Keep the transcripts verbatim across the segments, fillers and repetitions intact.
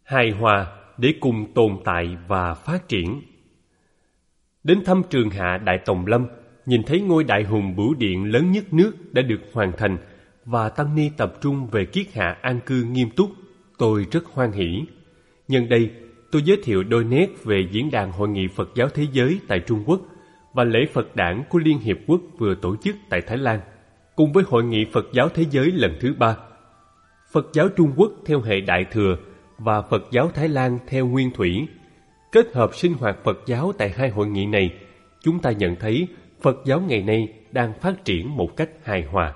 hài hòa để cùng tồn tại và phát triển. Đến thăm Trường Hạ Đại Tòng Lâm, nhìn thấy ngôi đại hùng bửu điện lớn nhất nước đã được hoàn thành và tăng ni tập trung về kiết hạ an cư nghiêm túc, tôi rất hoan hỉ. Nhân đây, tôi giới thiệu đôi nét về diễn đàn Hội nghị Phật giáo Thế giới tại Trung Quốc và lễ Phật đản của Liên Hiệp Quốc vừa tổ chức tại Thái Lan, cùng với Hội nghị Phật giáo Thế giới lần thứ ba. Phật giáo Trung Quốc theo hệ Đại Thừa và Phật giáo Thái Lan theo Nguyên Thủy. Kết hợp sinh hoạt Phật giáo tại hai hội nghị này, chúng ta nhận thấy Phật giáo ngày nay đang phát triển một cách hài hòa.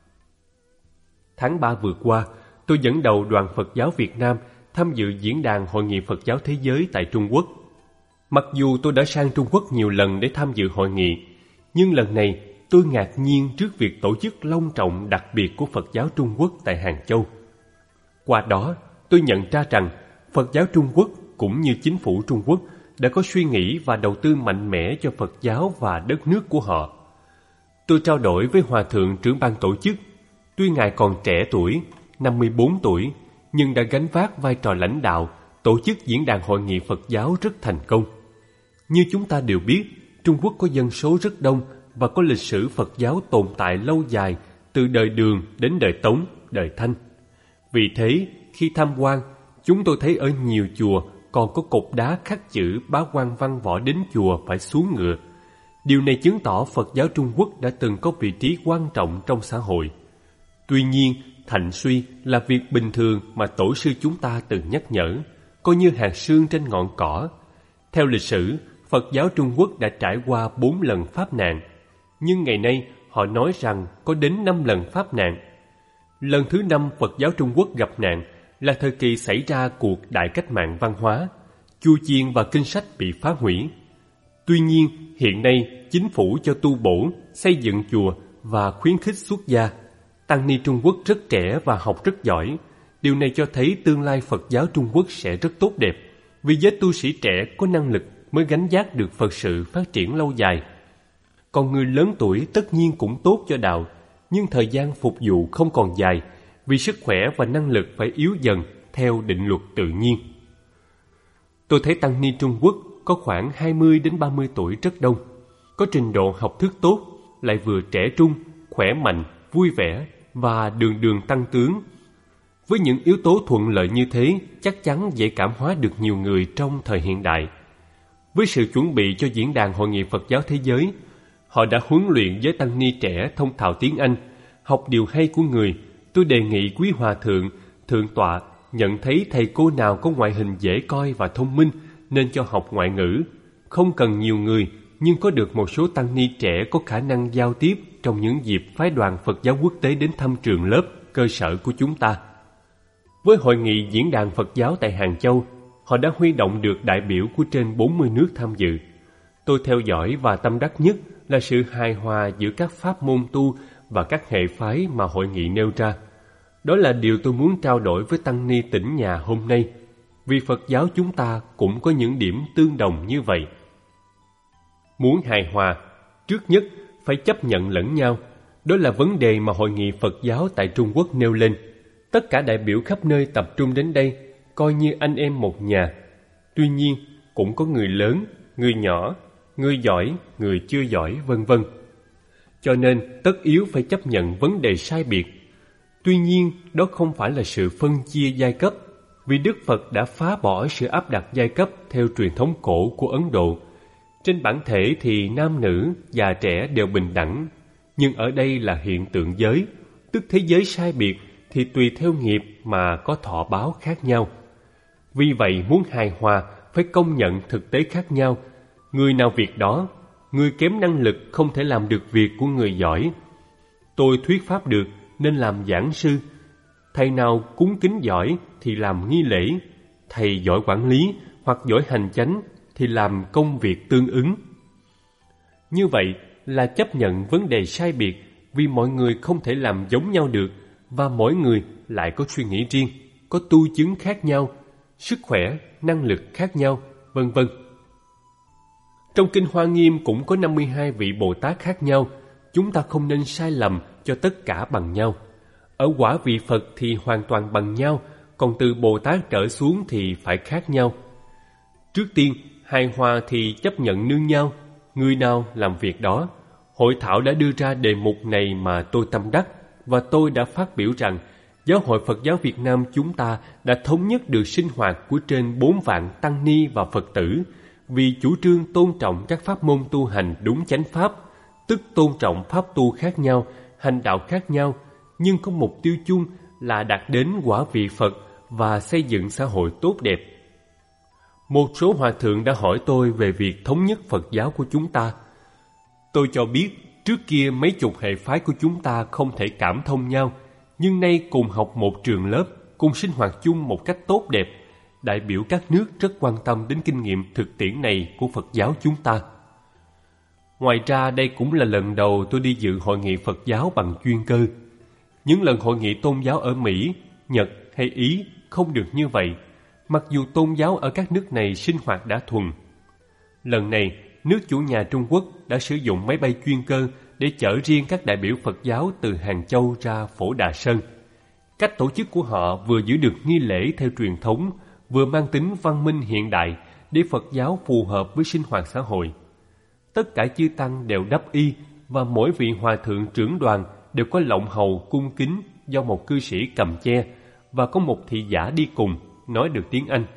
Tháng ba vừa qua, tôi dẫn đầu đoàn Phật giáo Việt Nam tham dự diễn đàn Hội nghị Phật giáo Thế giới tại Trung Quốc. Mặc dù tôi đã sang Trung Quốc nhiều lần để tham dự hội nghị, nhưng lần này tôi ngạc nhiên trước việc tổ chức long trọng đặc biệt của Phật giáo Trung Quốc tại Hàng Châu. Qua đó, tôi nhận ra rằng Phật giáo Trung Quốc cũng như chính phủ Trung Quốc đã có suy nghĩ và đầu tư mạnh mẽ cho Phật giáo và đất nước của họ. Tôi trao đổi với Hòa thượng trưởng ban tổ chức. Tuy ngài còn trẻ tuổi, năm mươi bốn tuổi, nhưng đã gánh vác vai trò lãnh đạo, tổ chức diễn đàn Hội nghị Phật giáo rất thành công. Như chúng ta đều biết, Trung Quốc có dân số rất đông và có lịch sử Phật giáo tồn tại lâu dài từ đời Đường đến đời Tống, đời Thanh. Vì thế, khi tham quan, chúng tôi thấy ở nhiều chùa còn có cột đá khắc chữ bá quan văn võ đến chùa phải xuống ngựa. Điều này chứng tỏ Phật giáo Trung Quốc đã từng có vị trí quan trọng trong xã hội. Tuy nhiên, thạnh suy là việc bình thường mà tổ sư chúng ta từng nhắc nhở, coi như hạt sương trên ngọn cỏ. Theo lịch sử, Phật giáo Trung Quốc đã trải qua bốn lần pháp nạn, nhưng ngày nay họ nói rằng có đến năm lần pháp nạn. Lần thứ năm Phật giáo Trung Quốc gặp nạn là thời kỳ xảy ra cuộc đại cách mạng văn hóa, chùa chiền và kinh sách bị phá hủy. Tuy nhiên, hiện nay chính phủ cho tu bổ, xây dựng chùa và khuyến khích xuất gia. Tăng ni Trung Quốc rất trẻ và học rất giỏi. Điều này cho thấy tương lai Phật giáo Trung Quốc sẽ rất tốt đẹp, vì giới tu sĩ trẻ có năng lực mới gánh vác được Phật sự phát triển lâu dài. Còn người lớn tuổi tất nhiên cũng tốt cho đạo, nhưng thời gian phục vụ không còn dài, vì sức khỏe và năng lực phải yếu dần theo định luật tự nhiên. Tôi thấy tăng ni Trung Quốc có khoảng hai mươi đến ba mươi tuổi rất đông, có trình độ học thức tốt, lại vừa trẻ trung, khỏe mạnh, vui vẻ và đường đường tăng tướng. Với những yếu tố thuận lợi như thế, chắc chắn dễ cảm hóa được nhiều người trong thời hiện đại. Với sự chuẩn bị cho diễn đàn Hội nghị Phật giáo Thế giới, họ đã huấn luyện giới tăng ni trẻ thông thạo tiếng Anh. Học điều hay của người, tôi đề nghị quý hòa thượng, thượng tọa nhận thấy thầy cô nào có ngoại hình dễ coi và thông minh nên cho học ngoại ngữ. Không cần nhiều người, nhưng có được một số tăng ni trẻ có khả năng giao tiếp trong những dịp phái đoàn Phật giáo quốc tế đến thăm trường lớp, cơ sở của chúng ta. Với hội nghị diễn đàn Phật giáo tại Hàng Châu, họ đã huy động được đại biểu của trên bốn mươi nước tham dự. Tôi theo dõi và tâm đắc nhất là sự hài hòa giữa các pháp môn tu và các hệ phái mà hội nghị nêu ra. Đó là điều tôi muốn trao đổi với tăng ni tỉnh nhà hôm nay, vì Phật giáo chúng ta cũng có những điểm tương đồng như vậy. Muốn hài hòa, trước nhất phải chấp nhận lẫn nhau. Đó là vấn đề mà Hội nghị Phật giáo tại Trung Quốc nêu lên. Tất cả đại biểu khắp nơi tập trung đến đây, coi như anh em một nhà. Tuy nhiên, cũng có người lớn, người nhỏ, người giỏi, người chưa giỏi, vân vân. Cho nên, tất yếu phải chấp nhận vấn đề sai biệt. Tuy nhiên, đó không phải là sự phân chia giai cấp, vì Đức Phật đã phá bỏ sự áp đặt giai cấp theo truyền thống cổ của Ấn Độ. Trên bản thể thì nam nữ, già trẻ đều bình đẳng, nhưng ở đây là hiện tượng giới, tức thế giới sai biệt thì tùy theo nghiệp mà có thọ báo khác nhau. Vì vậy, muốn hài hòa phải công nhận thực tế khác nhau. Người nào việc đó, người kém năng lực không thể làm được việc của người giỏi. Tôi thuyết pháp được nên làm giảng sư. Thầy nào cúng kính giỏi thì làm nghi lễ. Thầy giỏi quản lý hoặc giỏi hành chánh thì làm công việc tương ứng. Như vậy là chấp nhận vấn đề sai biệt, vì mọi người không thể làm giống nhau được, và mỗi người lại có suy nghĩ riêng, có tu chứng khác nhau, sức khỏe, năng lực khác nhau, vân vân. Trong Kinh Hoa Nghiêm cũng có năm mươi hai vị Bồ Tát khác nhau. Chúng ta không nên sai lầm cho tất cả bằng nhau. Ở quả vị Phật thì hoàn toàn bằng nhau, còn từ Bồ Tát trở xuống thì phải khác nhau. Trước tiên, hài hòa thì chấp nhận nương nhau, người nào làm việc đó. Hội thảo đã đưa ra đề mục này mà tôi tâm đắc, và tôi đã phát biểu rằng Giáo hội Phật giáo Việt Nam chúng ta đã thống nhất được sinh hoạt của trên bốn vạn tăng ni và Phật tử vì chủ trương tôn trọng các pháp môn tu hành đúng chánh pháp, tức tôn trọng pháp tu khác nhau, hành đạo khác nhau, nhưng có mục tiêu chung là đạt đến quả vị Phật và xây dựng xã hội tốt đẹp. Một số hòa thượng đã hỏi tôi về việc thống nhất Phật giáo của chúng ta. Tôi cho biết trước kia mấy chục hệ phái của chúng ta không thể cảm thông nhau, nhưng nay cùng học một trường lớp, cùng sinh hoạt chung một cách tốt đẹp. Đại biểu các nước rất quan tâm đến kinh nghiệm thực tiễn này của Phật giáo chúng ta. Ngoài ra, đây cũng là lần đầu tôi đi dự hội nghị Phật giáo bằng chuyên cơ. Những lần hội nghị tôn giáo ở Mỹ, Nhật hay Ý không được như vậy, mặc dù tôn giáo ở các nước này sinh hoạt đã thuần. Lần này, nước chủ nhà Trung Quốc đã sử dụng máy bay chuyên cơ để chở riêng các đại biểu Phật giáo từ Hàng Châu ra Phổ Đà Sơn. Cách tổ chức của họ vừa giữ được nghi lễ theo truyền thống, vừa mang tính văn minh hiện đại để Phật giáo phù hợp với sinh hoạt xã hội. Tất cả chư tăng đều đắp y và mỗi vị hòa thượng trưởng đoàn đều có lọng hầu cung kính do một cư sĩ cầm che và có một thị giả đi cùng nói được tiếng Anh.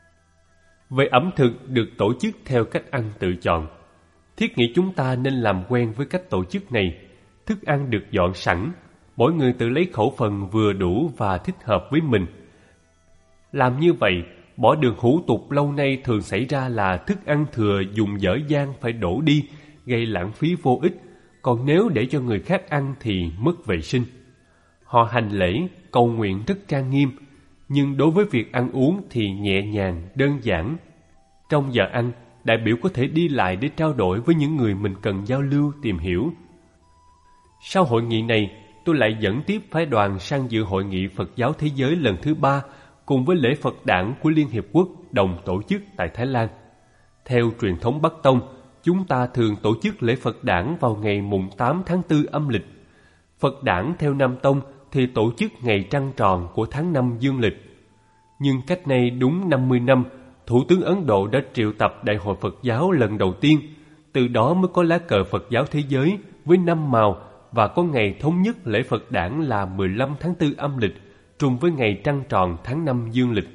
Về ẩm thực được tổ chức theo cách ăn tự chọn. Thiết nghĩ chúng ta nên làm quen với cách tổ chức này. Thức ăn được dọn sẵn, mỗi người tự lấy khẩu phần vừa đủ và thích hợp với mình. Làm như vậy, bỏ được hủ tục lâu nay thường xảy ra là thức ăn thừa dùng dở dang phải đổ đi, gây lãng phí vô ích, còn nếu để cho người khác ăn thì mất vệ sinh. Họ hành lễ, cầu nguyện rất trang nghiêm, nhưng đối với việc ăn uống thì nhẹ nhàng, đơn giản. Trong giờ ăn, đại biểu có thể đi lại để trao đổi với những người mình cần giao lưu, tìm hiểu. Sau hội nghị này, tôi lại dẫn tiếp phái đoàn sang dự hội nghị Phật giáo Thế giới lần thứ ba cùng với lễ Phật đản của Liên Hiệp Quốc đồng tổ chức tại Thái Lan. Theo truyền thống Bắc Tông, chúng ta thường tổ chức lễ Phật đản vào ngày mùng tám tháng tư âm lịch. Phật đản theo Nam Tông thì tổ chức ngày trăng tròn của tháng năm dương lịch. Nhưng cách nay đúng năm mươi năm, Thủ tướng Ấn Độ đã triệu tập Đại hội Phật giáo lần đầu tiên, từ đó mới có lá cờ Phật giáo thế giới với năm màu và có ngày thống nhất lễ Phật đản là mười lăm tháng tư âm lịch, trùng với ngày trăng tròn tháng năm dương lịch.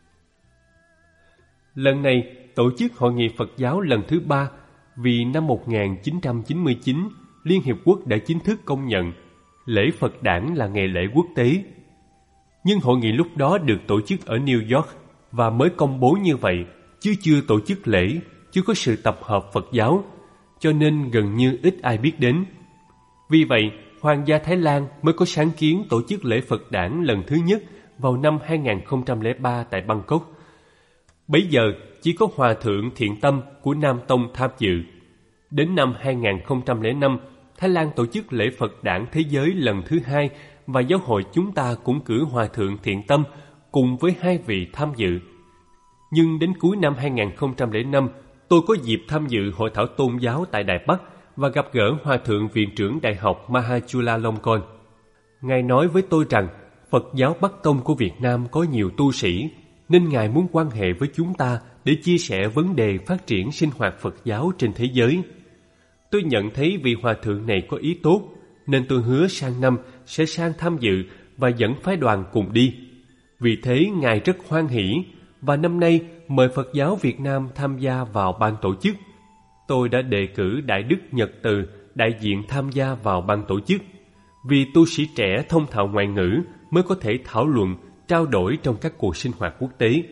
Lần này tổ chức hội nghị Phật giáo lần thứ ba vì năm một nghìn chín trăm chín mươi chín, Liên Hiệp Quốc đã chính thức công nhận lễ Phật đản là ngày lễ quốc tế. Nhưng hội nghị lúc đó được tổ chức ở New York và mới công bố như vậy, chứ chưa tổ chức lễ, chưa có sự tập hợp Phật giáo, cho nên gần như ít ai biết đến. Vì vậy, Hoàng gia Thái Lan mới có sáng kiến tổ chức lễ Phật đản lần thứ nhất vào năm hai nghìn không trăm lẻ ba tại Bangkok. Bấy giờ chỉ có Hòa thượng Thiện Tâm của Nam Tông tham dự. Đến năm hai nghìn không trăm lẻ năm, Thái Lan tổ chức lễ Phật đản thế giới lần thứ hai và giáo hội chúng ta cũng cử Hòa thượng Thiện Tâm cùng với hai vị tham dự. Nhưng đến cuối năm hai nghìn không trăm lẻ năm, tôi có dịp tham dự hội thảo tôn giáo tại Đài Bắc và gặp gỡ Hòa thượng Viện trưởng Đại học Mahachulalongkorn. Ngài nói với tôi rằng Phật giáo Bắc Tông của Việt Nam có nhiều tu sĩ, nên Ngài muốn quan hệ với chúng ta để chia sẻ vấn đề phát triển sinh hoạt Phật giáo trên thế giới. Tôi nhận thấy vị Hòa thượng này có ý tốt, nên tôi hứa sang năm sẽ sang tham dự và dẫn phái đoàn cùng đi. Vì thế Ngài rất hoan hỷ và năm nay mời Phật giáo Việt Nam tham gia vào ban tổ chức. Tôi đã đề cử Đại đức Nhật Từ đại diện tham gia vào ban tổ chức, vì tu sĩ trẻ thông thạo ngoại ngữ mới có thể thảo luận, trao đổi trong các cuộc sinh hoạt quốc tế.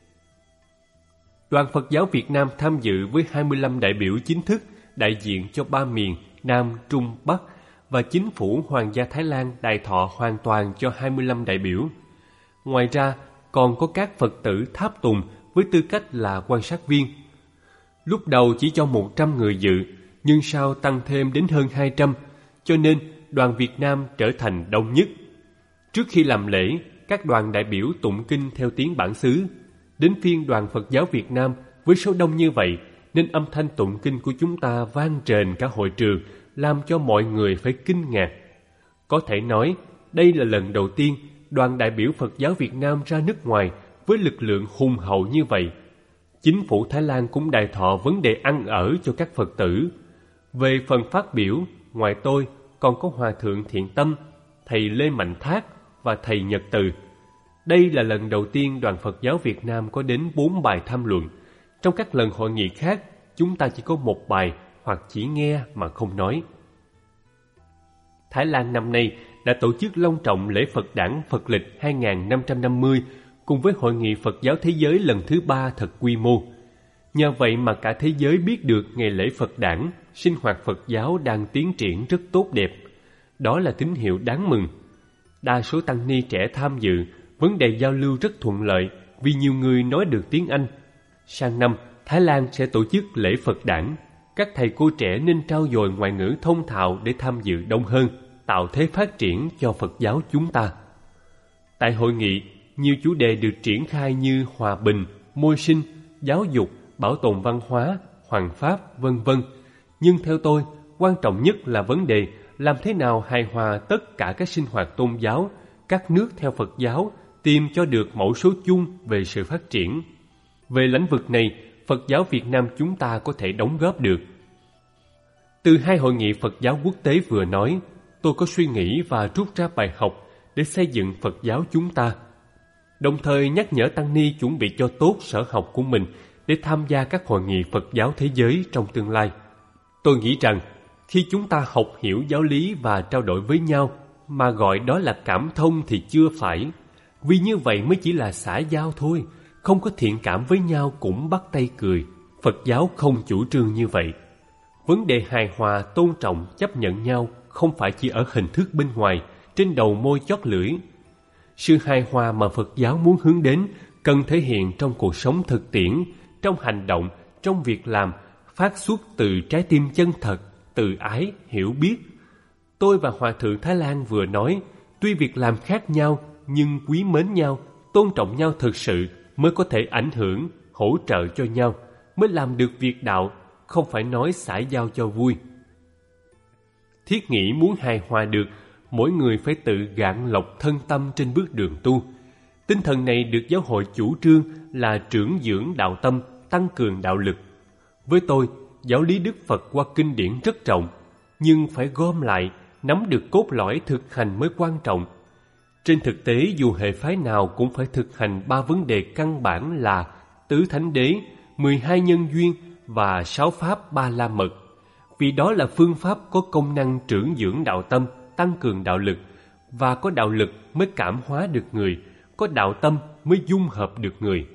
Đoàn Phật giáo Việt Nam tham dự với hai mươi lăm đại biểu chính thức đại diện cho ba miền Nam, Trung, Bắc và chính phủ Hoàng gia Thái Lan đài thọ hoàn toàn cho hai mươi lăm đại biểu. Ngoài ra, còn có các Phật tử tháp tùng với tư cách là quan sát viên. Lúc đầu chỉ cho một trăm người dự, nhưng sau tăng thêm đến hơn hai trăm, cho nên đoàn Việt Nam trở thành đông nhất. Trước khi làm lễ, các đoàn đại biểu tụng kinh theo tiếng bản xứ. Đến phiên đoàn Phật giáo Việt Nam với số đông như vậy, nên âm thanh tụng kinh của chúng ta vang rền cả hội trường, làm cho mọi người phải kinh ngạc. Có thể nói, đây là lần đầu tiên đoàn đại biểu Phật giáo Việt Nam ra nước ngoài với lực lượng hùng hậu như vậy. Chính phủ Thái Lan cũng đài thọ vấn đề ăn ở cho các Phật tử. Về phần phát biểu, ngoài tôi còn có Hòa thượng Thiện Tâm, thầy Lê Mạnh Thác và thầy Nhật Từ. Đây là lần đầu tiên Đoàn Phật giáo Việt Nam có đến bốn bài tham luận. Trong các lần hội nghị khác, chúng ta chỉ có một bài hoặc chỉ nghe mà không nói. Thái Lan năm nay đã tổ chức long trọng lễ Phật đản Phật lịch hai nghìn năm trăm năm mươi cùng với Hội nghị Phật giáo Thế giới lần thứ ba thật quy mô. Nhờ vậy mà cả thế giới biết được ngày lễ Phật đản, sinh hoạt Phật giáo đang tiến triển rất tốt đẹp. Đó là tín hiệu đáng mừng. Đa số tăng ni trẻ tham dự, vấn đề giao lưu rất thuận lợi vì nhiều người nói được tiếng Anh. Sang năm, Thái Lan sẽ tổ chức lễ Phật đản. Các thầy cô trẻ nên trau dồi ngoại ngữ thông thạo để tham dự đông hơn, tạo thế phát triển cho Phật giáo chúng ta. Tại hội nghị, nhiều chủ đề được triển khai như hòa bình, môi sinh, giáo dục, bảo tồn văn hóa, hoằng pháp, vân vân. Nhưng theo tôi, quan trọng nhất là vấn đề làm thế nào hài hòa tất cả các sinh hoạt tôn giáo, các nước theo Phật giáo, tìm cho được mẫu số chung về sự phát triển. Về lĩnh vực này, Phật giáo Việt Nam chúng ta có thể đóng góp được. Từ hai hội nghị Phật giáo quốc tế vừa nói, tôi có suy nghĩ và rút ra bài học để xây dựng Phật giáo chúng ta. Đồng thời nhắc nhở tăng ni chuẩn bị cho tốt sở học của mình để tham gia các hội nghị Phật giáo thế giới trong tương lai. Tôi nghĩ rằng khi chúng ta học hiểu giáo lý và trao đổi với nhau mà gọi đó là cảm thông thì chưa phải, vì như vậy mới chỉ là xã giao thôi, không có thiện cảm với nhau cũng bắt tay cười. Phật giáo không chủ trương như vậy. Vấn đề hài hòa, tôn trọng, chấp nhận nhau không phải chỉ ở hình thức bên ngoài, trên đầu môi chót lưỡi. Sự hài hòa mà Phật giáo muốn hướng đến cần thể hiện trong cuộc sống thực tiễn, trong hành động, trong việc làm, phát xuất từ trái tim chân thật, từ ái, hiểu biết. Tôi và Hòa thượng Thái Lan vừa nói, tuy việc làm khác nhau nhưng quý mến nhau, tôn trọng nhau thực sự mới có thể ảnh hưởng, hỗ trợ cho nhau, mới làm được việc đạo, không phải nói xã giao cho vui. Thiết nghĩ muốn hài hòa được, mỗi người phải tự gạn lọc thân tâm trên bước đường tu. Tinh thần này được giáo hội chủ trương là trưởng dưỡng đạo tâm, tăng cường đạo lực. Với tôi, giáo lý Đức Phật qua kinh điển rất rộng, nhưng phải gom lại, nắm được cốt lõi thực hành mới quan trọng. Trên thực tế, dù hệ phái nào cũng phải thực hành ba vấn đề căn bản là tứ thánh đế, mười hai nhân duyên và sáu pháp ba la mật. Vì đó là phương pháp có công năng trưởng dưỡng đạo tâm, tăng cường đạo lực, và có đạo lực mới cảm hóa được người, có đạo tâm mới dung hợp được người.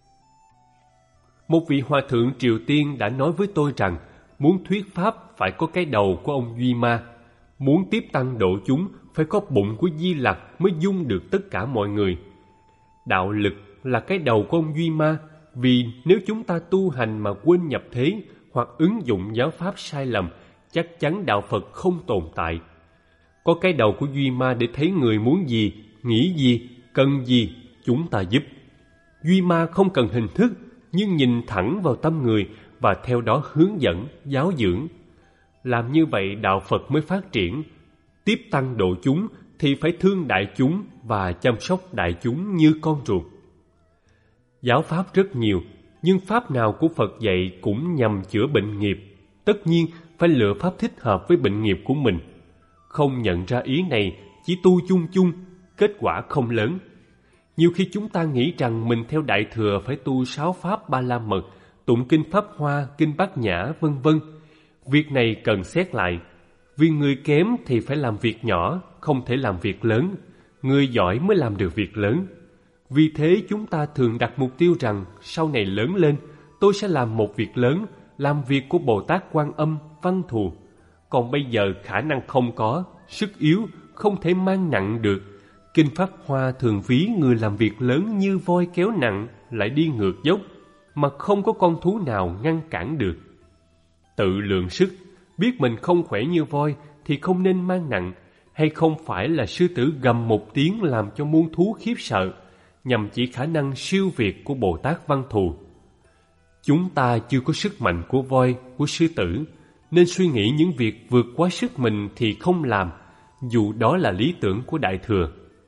Một vị hòa thượng Triều Tiên đã nói với tôi rằng muốn thuyết pháp phải có cái đầu của ông Duy Ma, muốn tiếp tăng độ chúng phải có bụng của Di Lặc mới dung được tất cả mọi người. Đạo lực là cái đầu của ông Duy Ma, vì nếu chúng ta tu hành mà quên nhập thế hoặc ứng dụng giáo pháp sai lầm, chắc chắn đạo Phật không tồn tại. Có cái đầu của Duy Ma để thấy người muốn gì, nghĩ gì, cần gì, chúng ta giúp. Duy Ma không cần hình thức, nhưng nhìn thẳng vào tâm người và theo đó hướng dẫn, giáo dưỡng. Làm như vậy đạo Phật mới phát triển. Tiếp tăng độ chúng thì phải thương đại chúng và chăm sóc đại chúng như con ruột. Giáo pháp rất nhiều, nhưng pháp nào của Phật dạy cũng nhằm chữa bệnh nghiệp. Tất nhiên phải lựa pháp thích hợp với bệnh nghiệp của mình. Không nhận ra ý này, chỉ tu chung chung, kết quả không lớn. Nhiều khi chúng ta nghĩ rằng mình theo Đại Thừa phải tu sáu pháp ba la mật, tụng kinh Pháp Hoa, kinh Bát Nhã, vân vân. Việc này cần xét lại. Vì người kém thì phải làm việc nhỏ, không thể làm việc lớn. Người giỏi mới làm được việc lớn. Vì thế chúng ta thường đặt mục tiêu rằng sau này lớn lên, tôi sẽ làm một việc lớn, làm việc của Bồ Tát Quan Âm, Văn Thù. Còn bây giờ khả năng không có, sức yếu, không thể mang nặng được. Kinh Pháp Hoa thường ví người làm việc lớn như voi kéo nặng, lại đi ngược dốc, mà không có con thú nào ngăn cản được. Tự lượng sức, biết mình không khỏe như voi thì không nên mang nặng, hay không phải là sư tử gầm một tiếng làm cho muôn thú khiếp sợ, nhằm chỉ khả năng siêu việt của Bồ Tát Văn Thù. Chúng ta chưa có sức mạnh của voi, của sư tử, nên suy nghĩ những việc vượt quá sức mình thì không làm, dù đó là lý tưởng của Đại Thừa.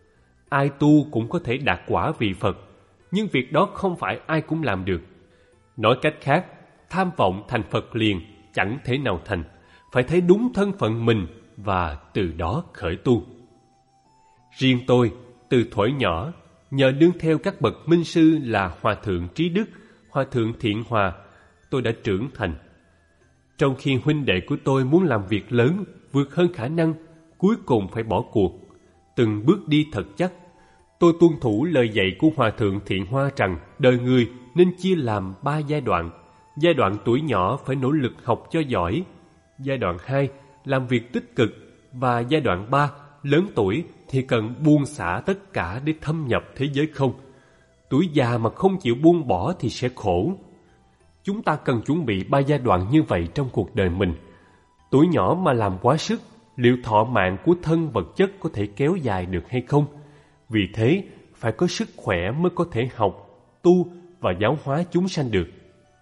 Ai tu cũng có thể đạt quả vị Phật, nhưng việc đó không phải ai cũng làm được. Nói cách khác, tham vọng thành Phật liền chẳng thể nào thành, phải thấy đúng thân phận mình và từ đó khởi tu. Riêng tôi, từ thuở nhỏ, nhờ nương theo các bậc minh sư là Hòa thượng Trí Đức, Hòa thượng Thiện Hòa, tôi đã trưởng thành. Trong khi huynh đệ của tôi muốn làm việc lớn, vượt hơn khả năng, cuối cùng phải bỏ cuộc, từng bước đi thật chắc, tôi tuân thủ lời dạy của Hòa thượng Thiện Hoa rằng đời người nên chia làm ba giai đoạn. Giai đoạn tuổi nhỏ phải nỗ lực học cho giỏi, giai đoạn hai làm việc tích cực, và giai đoạn ba lớn tuổi thì cần buông xả tất cả để thâm nhập thế giới không. Tuổi già mà không chịu buông bỏ thì sẽ khổ. Chúng ta cần chuẩn bị ba giai đoạn như vậy trong cuộc đời mình. Tuổi nhỏ mà làm quá sức, liệu thọ mạng của thân vật chất có thể kéo dài được hay không? Vì thế, phải có sức khỏe mới có thể học, tu và giáo hóa chúng sanh được.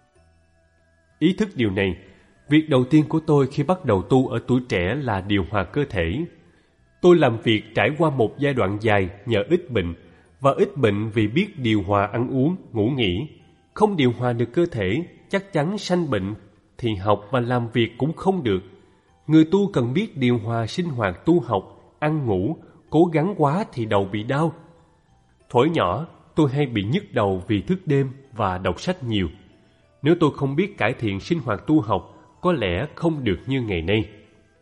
Ý thức điều này, việc đầu tiên của tôi khi bắt đầu tu ở tuổi trẻ là điều hòa cơ thể. Tôi làm việc trải qua một giai đoạn dài nhờ ít bệnh, và ít bệnh vì biết điều hòa ăn uống, ngủ nghỉ. Không điều hòa được cơ thể, chắc chắn sanh bệnh, thì học và làm việc cũng không được. Người tu cần biết điều hòa sinh hoạt tu học, ăn ngủ, cố gắng quá thì đầu bị đau. Thuở nhỏ, tôi hay bị nhức đầu vì thức đêm và đọc sách nhiều. Nếu tôi không biết cải thiện sinh hoạt tu học, có lẽ không được như ngày nay.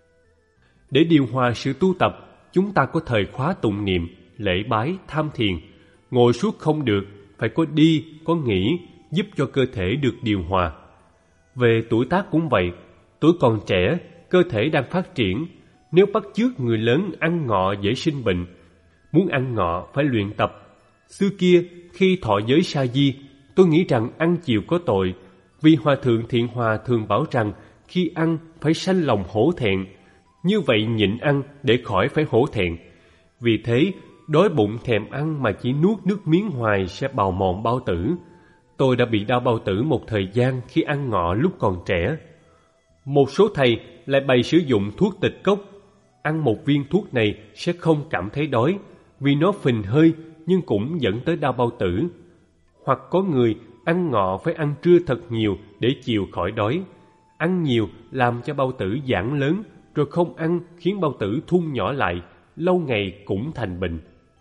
Để điều hòa sự tu tập, chúng ta có thời khóa tụng niệm, lễ bái, tham thiền. Ngồi suốt không được, phải có đi, có nghỉ, giúp cho cơ thể được điều hòa. Về tuổi tác cũng vậy, tuổi còn trẻ, cơ thể đang phát triển. Nếu bắt chước người lớn ăn ngọ dễ sinh bệnh, muốn ăn ngọ phải luyện tập. Xưa kia, khi thọ giới sa di, tôi nghĩ rằng ăn chiều có tội, vì Hòa thượng Thiện Hòa thường bảo rằng khi ăn phải sanh lòng hổ thẹn. Như vậy nhịn ăn để khỏi phải hổ thẹn. Vì thế, đói bụng thèm ăn mà chỉ nuốt nước miếng hoài sẽ bào mòn bao tử. Tôi đã bị đau bao tử một thời gian khi ăn ngọ lúc còn trẻ. Một số thầy lại bày sử dụng thuốc tịch cốc. Ăn một viên thuốc này sẽ không cảm thấy đói, vì nó phình hơi nhưng cũng dẫn tới đau bao tử. Hoặc có người ăn ngọ phải ăn trưa thật nhiều để chiều khỏi đói. Ăn nhiều làm cho bao tử giãn lớn, rồi không ăn khiến bao tử thun nhỏ lại, lâu ngày cũng thành bệnh.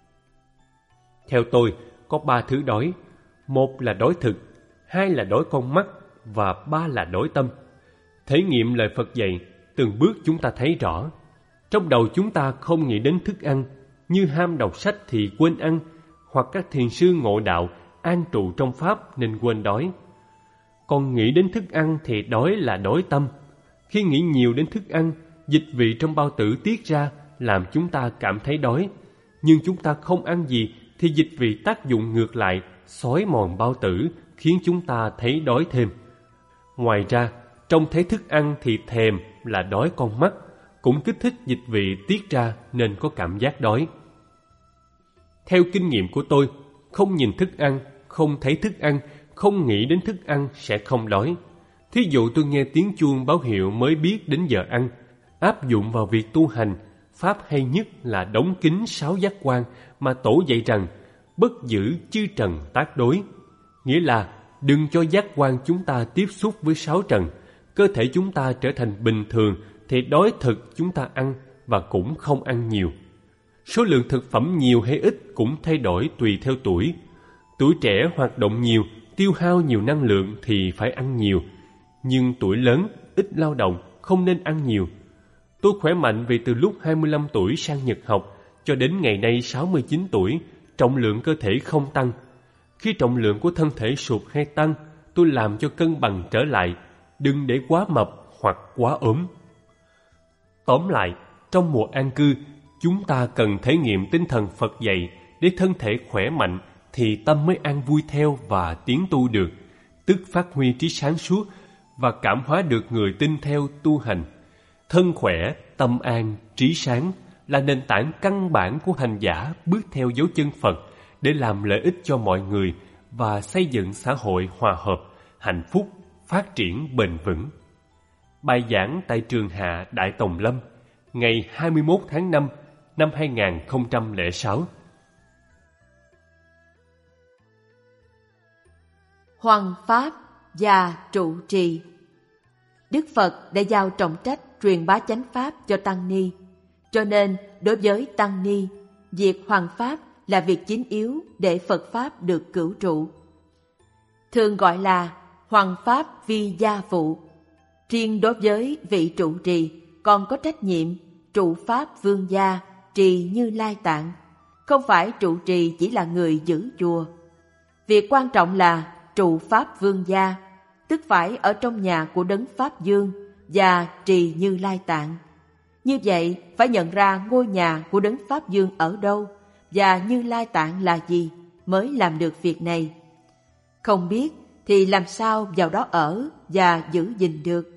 Theo tôi, có ba thứ đói. Một là đói thực, hai là đói con mắt, và ba là đói tâm. Thể nghiệm lời Phật dạy, từng bước chúng ta thấy rõ. Trong đầu chúng ta không nghĩ đến thức ăn, như ham đọc sách thì quên ăn, hoặc các thiền sư ngộ đạo an trụ trong Pháp nên quên đói. Còn nghĩ đến thức ăn thì đói là đói tâm. Khi nghĩ nhiều đến thức ăn, dịch vị trong bao tử tiết ra làm chúng ta cảm thấy đói. Nhưng chúng ta không ăn gì thì dịch vị tác dụng ngược lại, xói mòn bao tử, khiến chúng ta thấy đói thêm. Ngoài ra, trong thấy thức ăn thì thèm là đói con mắt, cũng kích thích dịch vị tiết ra nên có cảm giác đói. Theo kinh nghiệm của tôi, không nhìn thức ăn, không thấy thức ăn, không nghĩ đến thức ăn sẽ không đói. Thí dụ tôi nghe tiếng chuông báo hiệu mới biết đến giờ ăn, áp dụng vào việc tu hành, pháp hay nhất là đóng kín sáu giác quan mà Tổ dạy rằng bất giữ chư trần tác đối. Nghĩa là đừng cho giác quan chúng ta tiếp xúc với sáu trần. Cơ thể chúng ta trở thành bình thường thì đói thực chúng ta ăn và cũng không ăn nhiều. Số lượng thực phẩm nhiều hay ít cũng thay đổi tùy theo tuổi. Tuổi trẻ hoạt động nhiều, tiêu hao nhiều năng lượng thì phải ăn nhiều. Nhưng tuổi lớn, ít lao động, không nên ăn nhiều. Tôi khỏe mạnh vì từ lúc hai mươi lăm tuổi sang Nhật học cho đến ngày nay sáu mươi chín tuổi, trọng lượng cơ thể không tăng. Khi trọng lượng của thân thể sụt hay tăng, tôi làm cho cân bằng trở lại, đừng để quá mập hoặc quá ốm. Tóm lại, trong mùa an cư, chúng ta cần thể nghiệm tinh thần Phật dạy để thân thể khỏe mạnh thì tâm mới an vui theo và tiến tu được, tức phát huy trí sáng suốt và cảm hóa được người tin theo tu hành. Thân khỏe, tâm an, trí sáng là nền tảng căn bản của hành giả bước theo dấu chân Phật để làm lợi ích cho mọi người và xây dựng xã hội hòa hợp, hạnh phúc, phát triển bền vững. Bài giảng tại Trường Hạ Đại Tòng Lâm, ngày hai mươi mốt tháng năm năm hai nghìn không trăm lẻ sáu. hoằng pháp và trụ trì. Đức Phật đã giao trọng trách truyền bá chánh pháp cho tăng ni, cho nên đối với tăng ni, việc hoằng pháp là việc chính yếu để Phật pháp được cửu trụ. Thường gọi là hoằng pháp vi gia phụ. Riêng đối với vị trụ trì còn có trách nhiệm trụ pháp vương gia, trì Như Lai Tạng. Không phải trụ trì chỉ là người giữ chùa. Việc quan trọng là trụ pháp vương gia, tức phải ở trong nhà của Đấng Pháp Dương và trì Như Lai Tạng. Như vậy phải nhận ra ngôi nhà của Đấng Pháp Dương ở đâu và Như Lai Tạng là gì mới làm được việc này. Không biết thì làm sao vào đó ở và giữ gìn được.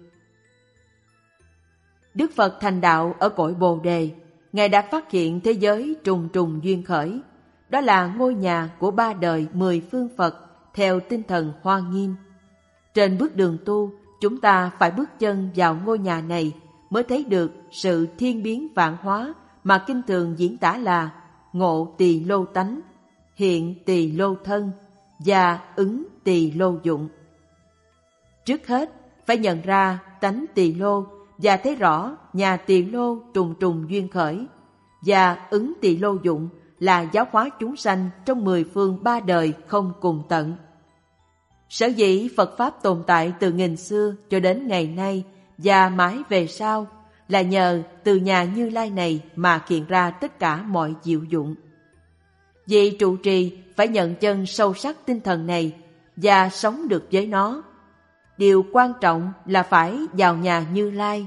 Đức Phật thành đạo ở cõi Bồ Đề, Ngài đã phát hiện thế giới trùng trùng duyên khởi. Đó là ngôi nhà của ba đời mười phương Phật theo tinh thần Hoa Nghiêm. Trên bước đường tu, chúng ta phải bước chân vào ngôi nhà này mới thấy được sự thiên biến vạn hóa mà kinh thường diễn tả là ngộ tỳ lô tánh, hiện tỳ lô thân và ứng tỳ lô dụng. Trước hết, phải nhận ra tánh tỳ lô và thấy rõ nhà tỳ lô trùng trùng duyên khởi, và ứng tỳ lô dụng là giáo hóa chúng sanh trong mười phương ba đời không cùng tận. Sở dĩ Phật Pháp tồn tại từ nghìn xưa cho đến ngày nay và mãi về sau là nhờ từ nhà Như Lai này mà hiện ra tất cả mọi diệu dụng. Vị trụ trì phải nhận chân sâu sắc tinh thần này và sống được với nó. Điều quan trọng là phải vào nhà Như Lai.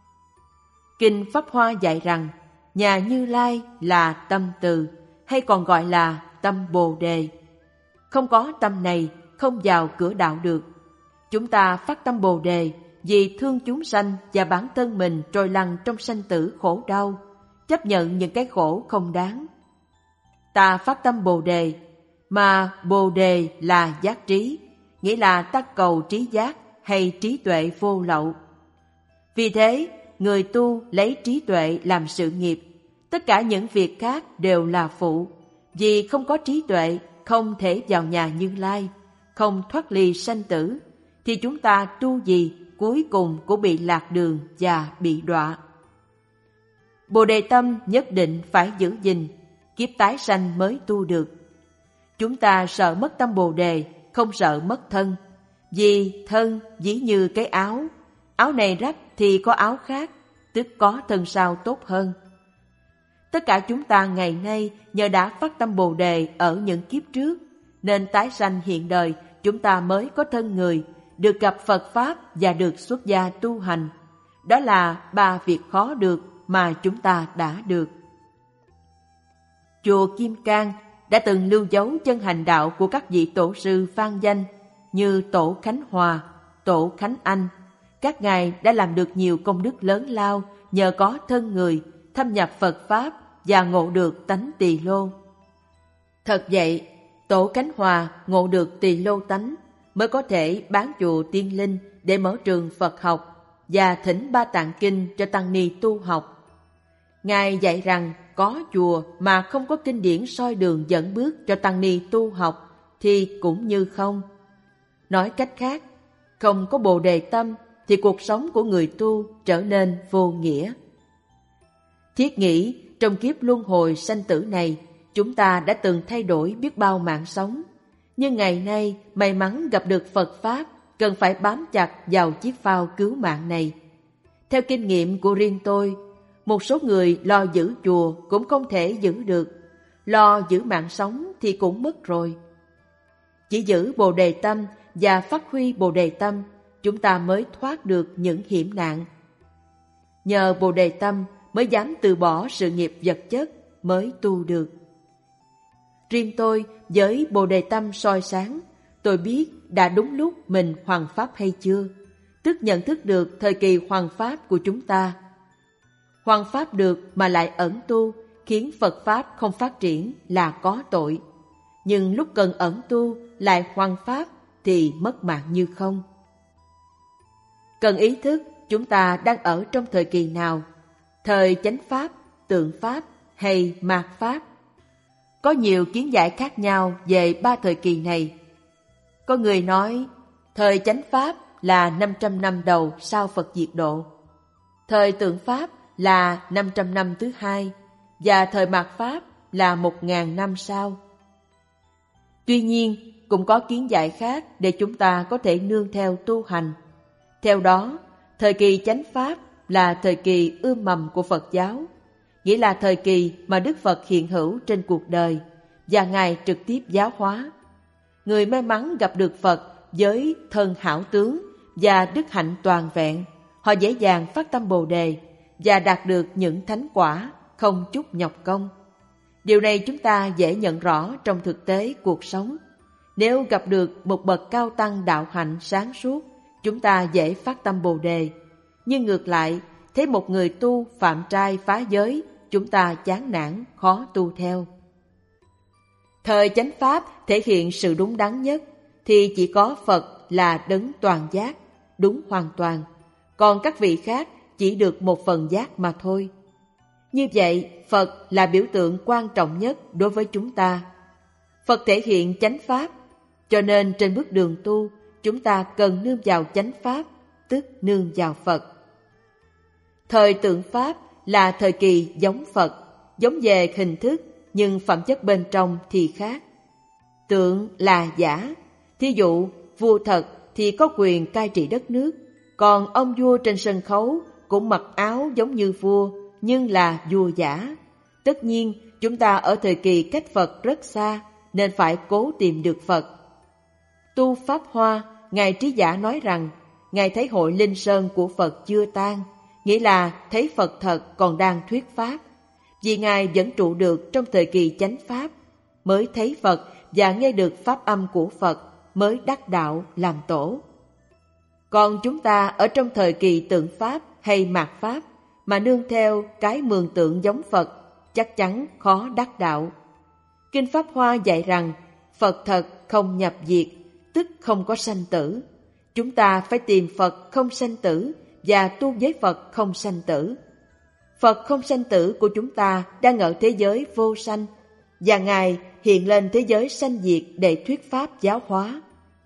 Kinh Pháp Hoa dạy rằng nhà Như Lai là tâm từ, hay còn gọi là tâm Bồ Đề. Không có tâm này không vào cửa đạo được. Chúng ta phát tâm Bồ Đề vì thương chúng sanh và bản thân mình trôi lăn trong sanh tử khổ đau, chấp nhận những cái khổ không đáng. Ta phát tâm Bồ Đề, mà Bồ Đề là giác trí, nghĩa là ta cầu trí giác hay trí tuệ vô lậu. Vì thế, người tu lấy trí tuệ làm sự nghiệp, tất cả những việc khác đều là phụ, vì không có trí tuệ không thể vào nhà Như Lai, không thoát ly sanh tử, thì chúng ta tu gì cuối cùng cũng bị lạc đường và bị đọa. Bồ Đề tâm nhất định phải giữ gìn, kiếp tái sanh mới tu được. Chúng ta sợ mất tâm Bồ Đề, không sợ mất thân, vì thân dĩ như cái áo, áo này rách thì có áo khác, tức có thân sau tốt hơn. Tất cả chúng ta ngày nay nhờ đã phát tâm Bồ Đề ở những kiếp trước, nên tái sanh hiện đời chúng ta mới có thân người, được gặp Phật Pháp và được xuất gia tu hành. Đó là ba việc khó được mà chúng ta đã được. Chùa Kim Cang đã từng lưu dấu chân hành đạo của các vị tổ sư vang danh như Tổ Khánh Hòa, Tổ Khánh Anh. Các ngài đã làm được nhiều công đức lớn lao nhờ có thân người, thâm nhập Phật Pháp và ngộ được tánh tỳ lô. Thật vậy, Tổ Khánh Hòa ngộ được tỳ lô tánh mới có thể bán chùa Tiên Linh để mở trường Phật học và thỉnh Ba Tạng Kinh cho tăng ni tu học. Ngài dạy rằng có chùa mà không có kinh điển soi đường dẫn bước cho tăng ni tu học thì cũng như không. Nói cách khác, không có Bồ Đề tâm thì cuộc sống của người tu trở nên vô nghĩa. Thiết nghĩ trong kiếp luân hồi sanh tử này, chúng ta đã từng thay đổi biết bao mạng sống, nhưng ngày nay may mắn gặp được Phật Pháp, cần phải bám chặt vào chiếc phao cứu mạng này. Theo kinh nghiệm của riêng tôi, một số người lo giữ chùa cũng không thể giữ được, lo giữ mạng sống thì cũng mất rồi. Chỉ giữ Bồ Đề tâm và phát huy Bồ Đề tâm, chúng ta mới thoát được những hiểm nạn. Nhờ Bồ Đề tâm mới dám từ bỏ sự nghiệp vật chất, mới tu được. Riêng tôi với Bồ Đề tâm soi sáng, tôi biết đã đúng lúc mình hoằng pháp hay chưa, tức nhận thức được thời kỳ hoằng pháp của chúng ta. Hoằng pháp được mà lại ẩn tu, khiến Phật Pháp không phát triển là có tội. Nhưng lúc cần ẩn tu lại hoằng pháp thì mất mạng như không. Cần ý thức chúng ta đang ở trong thời kỳ nào, thời chánh pháp, tượng pháp hay mạt pháp. Có nhiều kiến giải khác nhau về ba thời kỳ này. Có người nói, thời chánh Pháp là năm trăm năm đầu sau Phật diệt độ, thời tượng Pháp là năm trăm năm thứ hai, và thời mạt Pháp là một ngàn năm sau. Tuy nhiên, cũng có kiến giải khác để chúng ta có thể nương theo tu hành. Theo đó, thời kỳ chánh Pháp là thời kỳ ươm mầm của Phật giáo, nghĩa là thời kỳ mà Đức Phật hiện hữu trên cuộc đời và Ngài trực tiếp giáo hóa. Người may mắn gặp được Phật với thân hảo tướng và đức hạnh toàn vẹn, họ dễ dàng phát tâm Bồ Đề và đạt được những thánh quả không chút nhọc công. Điều này chúng ta dễ nhận rõ trong thực tế cuộc sống. Nếu gặp được một bậc cao tăng đạo hạnh sáng suốt, chúng ta dễ phát tâm Bồ Đề. Nhưng ngược lại, thấy một người tu phạm trai phá giới, chúng ta chán nản, khó tu theo. Thời chánh Pháp thể hiện sự đúng đắn nhất, thì chỉ có Phật là đấng toàn giác, đúng hoàn toàn. Còn các vị khác chỉ được một phần giác mà thôi. Như vậy, Phật là biểu tượng quan trọng nhất đối với chúng ta. Phật thể hiện chánh Pháp, cho nên trên bước đường tu, chúng ta cần nương vào chánh Pháp, tức nương vào Phật. Thời tượng Pháp là thời kỳ giống Phật, giống về hình thức, nhưng phẩm chất bên trong thì khác. Tượng là giả, thí dụ vua thật thì có quyền cai trị đất nước, còn ông vua trên sân khấu cũng mặc áo giống như vua, nhưng là vua giả. Tất nhiên, chúng ta ở thời kỳ cách Phật rất xa, nên phải cố tìm được Phật. Tu Pháp Hoa, Ngài Trí Giả nói rằng, Ngài thấy hội Linh Sơn của Phật chưa tan, nghĩa là thấy Phật thật còn đang thuyết Pháp. Vì Ngài vẫn trụ được trong thời kỳ chánh Pháp, mới thấy Phật và nghe được Pháp âm của Phật, mới đắc đạo làm tổ. Còn chúng ta ở trong thời kỳ tượng Pháp hay mạt Pháp, mà nương theo cái mường tượng giống Phật, chắc chắn khó đắc đạo. Kinh Pháp Hoa dạy rằng, Phật thật không nhập diệt, tức không có sanh tử. Chúng ta phải tìm Phật không sanh tử và tu với Phật không sanh tử. Phật không sanh tử của chúng ta đang ở thế giới vô sanh, và Ngài hiện lên thế giới sanh diệt để thuyết Pháp giáo hóa.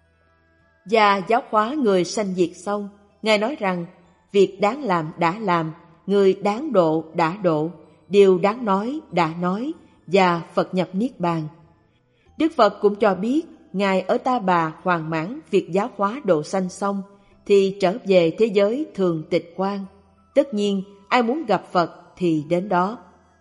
Và giáo hóa người sanh diệt xong, Ngài nói rằng, việc đáng làm đã làm, người đáng độ đã độ, điều đáng nói đã nói, và Phật nhập Niết Bàn. Đức Phật cũng cho biết, Ngài ở Ta Bà hoàn mãn việc giáo hóa độ sanh xong, thì trở về thế giới thường tịch quan. Tất nhiên, ai muốn gặp Phật thì đến đó.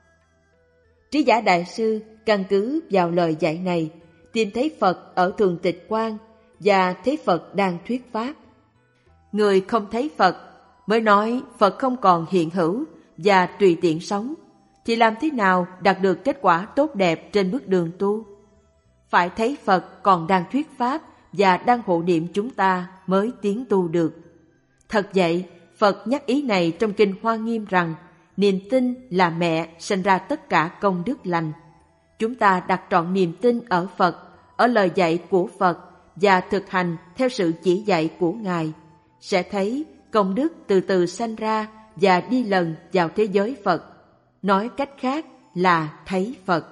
Trí Giả Đại Sư căn cứ vào lời dạy này, tìm thấy Phật ở thường tịch quan và thấy Phật đang thuyết Pháp. Người không thấy Phật mới nói Phật không còn hiện hữu và tùy tiện sống, thì làm thế nào đạt được kết quả tốt đẹp trên bước đường tu? Phải thấy Phật còn đang thuyết Pháp và đang hộ niệm chúng ta mới tiến tu được. Thật vậy, Phật nhắc ý này trong Kinh Hoa Nghiêm rằng, niềm tin là mẹ sinh ra tất cả công đức lành. Chúng ta đặt trọn niềm tin ở Phật, ở lời dạy của Phật và thực hành theo sự chỉ dạy của Ngài, sẽ thấy công đức từ từ sanh ra và đi lần vào thế giới Phật. Nói cách khác là thấy Phật.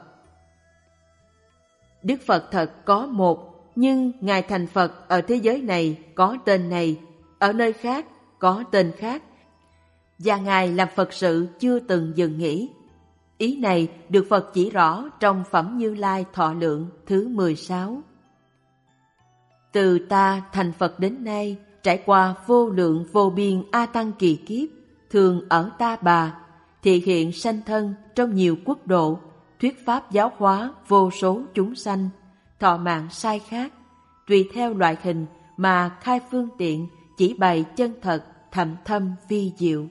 Đức Phật thật có một, nhưng Ngài thành Phật ở thế giới này có tên này, ở nơi khác có tên khác, và Ngài làm Phật sự chưa từng dừng nghỉ. Ý này được Phật chỉ rõ trong Phẩm Như Lai Thọ Lượng thứ mười sáu. Từ ta thành Phật đến nay, trải qua vô lượng vô biên A Tăng kỳ kiếp, thường ở Ta Bà, thị hiện sanh thân trong nhiều quốc độ, thuyết Pháp giáo hóa vô số chúng sanh, thọ mạng sai khác, tùy theo loại hình mà khai phương tiện chỉ bày chân thật, thậm thâm vi diệu.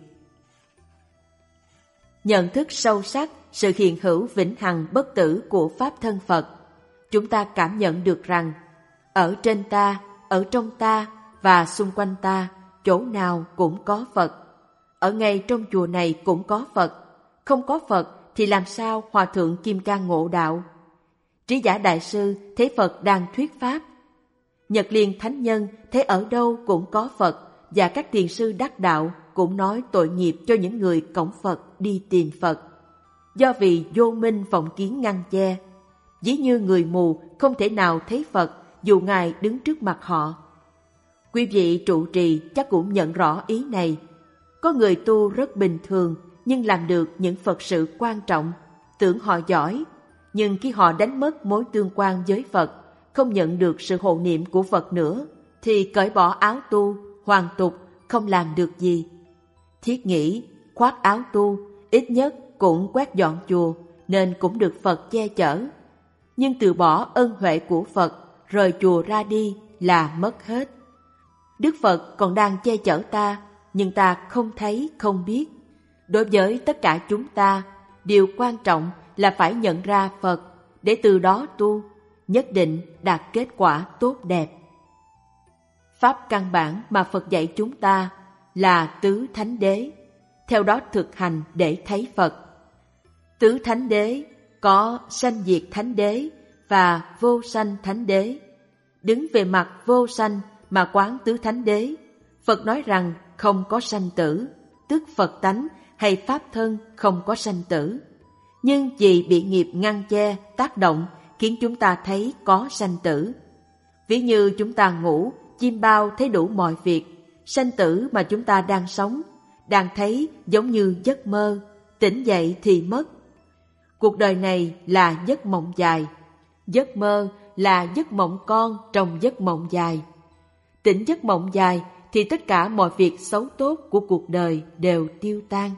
Nhận thức sâu sắc sự hiện hữu vĩnh hằng bất tử của Pháp thân Phật, chúng ta cảm nhận được rằng ở trên ta, ở trong ta và xung quanh ta, chỗ nào cũng có Phật. Ở ngay trong chùa này cũng có Phật. Không có Phật thì làm sao Hòa Thượng Kim Cang ngộ đạo? Trí Giả Đại Sư thấy Phật đang thuyết Pháp. Nhật Liên Thánh Nhân thấy ở đâu cũng có Phật, và các thiền sư đắc đạo cũng nói tội nghiệp cho những người cõng Phật đi tìm Phật. Do vì vô minh vọng kiến ngăn che, ví như người mù không thể nào thấy Phật dù Ngài đứng trước mặt họ. Quý vị trụ trì chắc cũng nhận rõ ý này. Có người tu rất bình thường nhưng làm được những Phật sự quan trọng, tưởng họ giỏi, nhưng khi họ đánh mất mối tương quan với Phật, không nhận được sự hộ niệm của Phật nữa, thì cởi bỏ áo tu, hoàn tục, không làm được gì. Thiết nghĩ, khoác áo tu, ít nhất cũng quét dọn chùa, nên cũng được Phật che chở. Nhưng từ bỏ ân huệ của Phật, rời chùa ra đi là mất hết. Đức Phật còn đang che chở ta, nhưng ta không thấy, không biết. Đối với tất cả chúng ta, điều quan trọng là phải nhận ra Phật, để từ đó tu, nhất định đạt kết quả tốt đẹp. Pháp căn bản mà Phật dạy chúng ta là tứ thánh đế, theo đó thực hành để thấy Phật. Tứ thánh đế có sanh diệt thánh đế và vô sanh thánh đế. Đứng về mặt vô sanh mà quán tứ thánh đế, Phật nói rằng không có sanh tử, tức Phật tánh hay Pháp thân không có sanh tử. Nhưng vì bị nghiệp ngăn che, tác động, khiến chúng ta thấy có sanh tử. Ví như chúng ta ngủ, chim bao thấy đủ mọi việc, sanh tử mà chúng ta đang sống, đang thấy giống như giấc mơ, tỉnh dậy thì mất. Cuộc đời này là giấc mộng dài, giấc mơ là giấc mộng con trong giấc mộng dài. Tỉnh giấc mộng dài thì tất cả mọi việc xấu tốt của cuộc đời đều tiêu tan.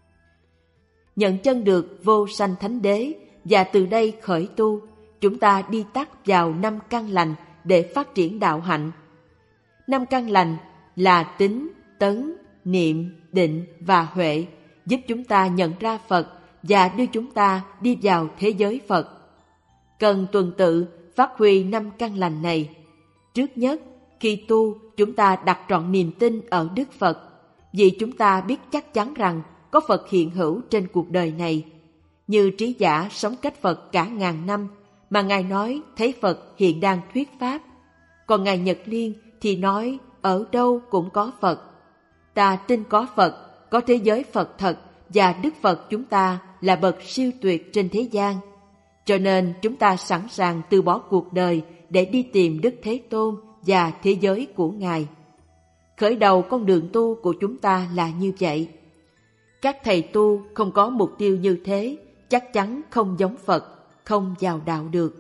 Nhận chân được vô sanh thánh đế và từ đây khởi tu, chúng ta đi tắt vào năm căn lành để phát triển đạo hạnh. Năm căn lành là tín, tấn, niệm, định và huệ, giúp chúng ta nhận ra Phật và đưa chúng ta đi vào thế giới Phật. Cần tuần tự phát huy năm căn lành này. Trước nhất, khi tu, chúng ta đặt trọn niềm tin ở Đức Phật, vì chúng ta biết chắc chắn rằng có Phật hiện hữu trên cuộc đời này. Như Trí Giả sống cách Phật cả ngàn năm, mà Ngài nói thấy Phật hiện đang thuyết Pháp. Còn Ngài Nhật Liên thì nói ở đâu cũng có Phật. Ta tin có Phật, có thế giới Phật thật, và Đức Phật chúng ta là bậc siêu tuyệt trên thế gian. Cho nên chúng ta sẵn sàng từ bỏ cuộc đời để đi tìm Đức Thế Tôn và thế giới của Ngài. Khởi đầu con đường tu của chúng ta là như vậy. Các thầy tu không có mục tiêu như thế, chắc chắn không giống Phật, không vào đạo được.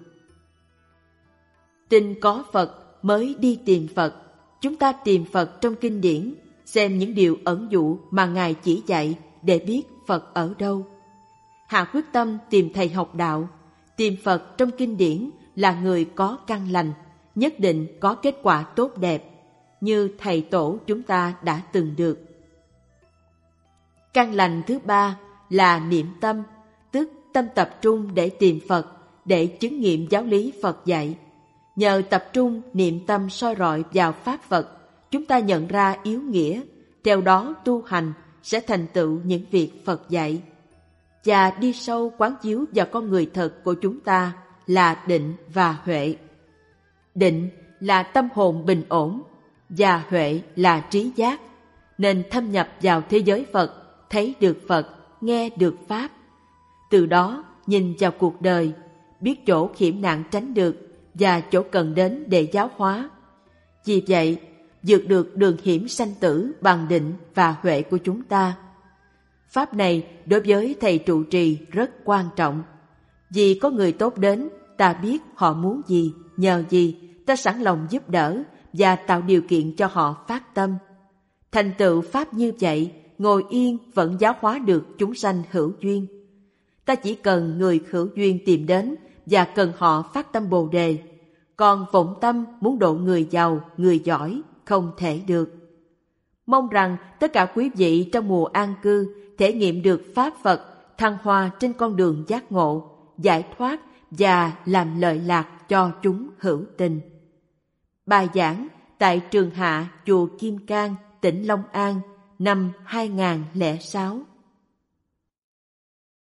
Tin có Phật mới đi tìm Phật. Chúng ta tìm Phật trong kinh điển, xem những điều ẩn dụ mà Ngài chỉ dạy để biết Phật ở đâu. Hạ quyết tâm tìm thầy học đạo, tìm Phật trong kinh điển là người có căn lành, nhất định có kết quả tốt đẹp, như thầy tổ chúng ta đã từng được. Căn lành thứ ba là niệm tâm, tức tâm tập trung để tìm Phật, để chứng nghiệm giáo lý Phật dạy. Nhờ tập trung niệm tâm soi rọi vào Pháp Phật, chúng ta nhận ra yếu nghĩa, theo đó tu hành sẽ thành tựu những việc Phật dạy. Và đi sâu quán chiếu vào con người thật của chúng ta là định và huệ. Định là tâm hồn bình ổn, và huệ là trí giác, nên thâm nhập vào thế giới Phật, thấy được Phật, nghe được Pháp. Từ đó nhìn vào cuộc đời, biết chỗ khiểm nạn tránh được và chỗ cần đến để giáo hóa. Vì vậy, vượt được đường hiểm sanh tử bằng định và huệ của chúng ta. Pháp này đối với thầy trụ trì rất quan trọng. Vì có người tốt đến, ta biết họ muốn gì, nhờ gì, ta sẵn lòng giúp đỡ và tạo điều kiện cho họ phát tâm. Thành tựu Pháp như vậy, ngồi yên vẫn giáo hóa được chúng sanh hữu duyên. Ta chỉ cần người hữu duyên tìm đến và cần họ phát tâm Bồ Đề. Còn vọng tâm muốn độ người giàu, người giỏi, không thể được. Mong rằng tất cả quý vị trong mùa an cư thể nghiệm được Pháp Phật thăng hoa trên con đường giác ngộ, giải thoát và làm lợi lạc cho chúng hữu tình. Bài giảng tại Trường Hạ, chùa Kim Cang, tỉnh Long An, năm hai nghìn lẻ sáu.